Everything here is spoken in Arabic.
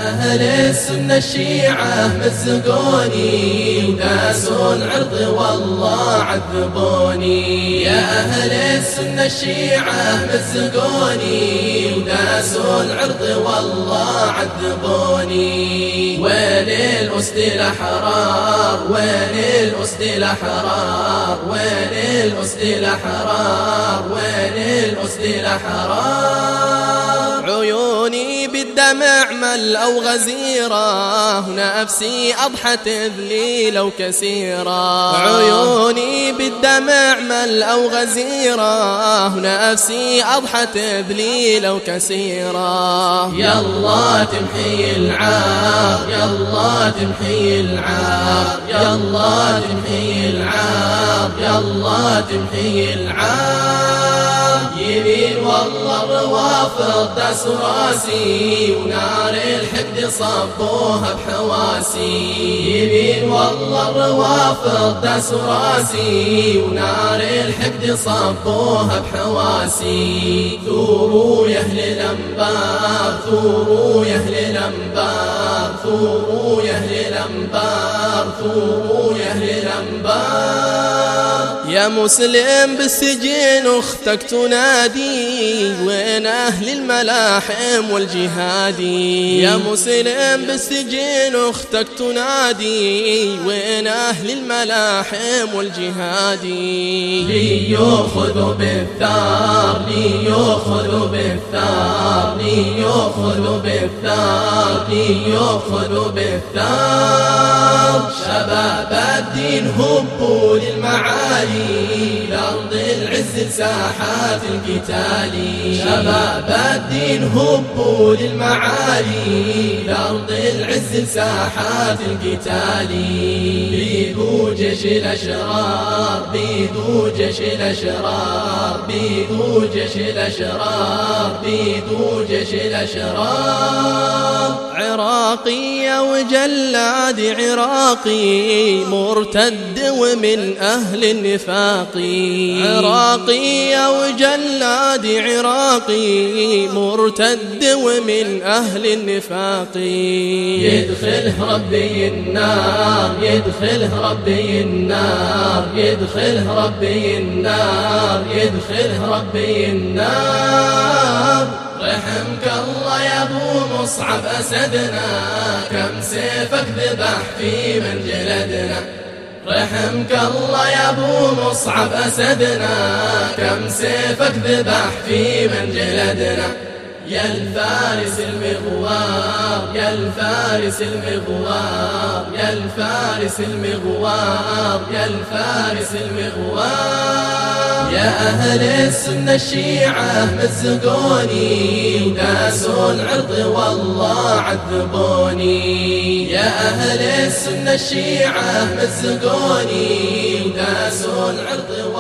أهل السنة الشيعة مزقوني وداسوا العرض والله عذبوني. يا أهل السنة الشيعة مزقوني وداسوا العرض والله عذبوني. وين الأسد الأحرار وين الأسد الأحرار وين الأسد الأحرار وين الأسد الأحرار. عيوني بالدمع ملأوا غزيرة ونفسي أضحت ذليلة وكسيرة. عيوني بالدمع ملأوا غزيرة ونفسي أضحت ذليلة وكسيرة. يلا تمحي العار يلا تمحي العار يلا تمحي العار يلا تمحي العار. يمين والله الروافض داسوا راسي ونار الحقد صبوها بحواسي. يمين والله الروافض داسوا راسي ونار الحقد صبوها بحواسي. ثوروا يا أهل الأنبار ثوروا يا أهل الأنبار ثوروا يا أهل الأنبار ثوروا يا أهل الأنبار. يا مسلم بالسجن أختك تنادي وين أهل الملاحم والجهادي. يا مسلم بالسجن أختك تنادي وين أهل الملاحم والجهادي. ليأخذوا بالثار ليأخذوا بالثار ليأخذوا بالثار ليأخذوا بالثار. شباب الدين هبوا للمعالي لأرض العز لساحات القتال. شباب الدين هبوا للمعالي لأرض العز لساحات القتال. بيدوا جيش الأشرار بيدوا جيش الأشرار بيدوا جيش الأشرار بيدوا جيش الأشرار. عراقي وجلاد عراقي مرتد ومن أهل النفاق. عراقي وجلاد عراقي مرتد ومن أهل النفاق. يدخله ربي النار يدخله ربي النار يدخله ربي النار يدخله ربي النار. رحمك الله يا ابو مصعب أسدنا كم سيفك ذبح في من جلدنا. رحمك الله يا ابو مصعب أسدنا كم سيفك ذبح في من جلدنا. يا الفارس المغوار يا الفارس المغوار يا الفارس المغوار يا الفارس المغوار. يا أهل السنة الشيعة مزقوني وداسوا العرض والله عذبوني. يا أهل السنة الشيعة مزقوني وداسوا العرض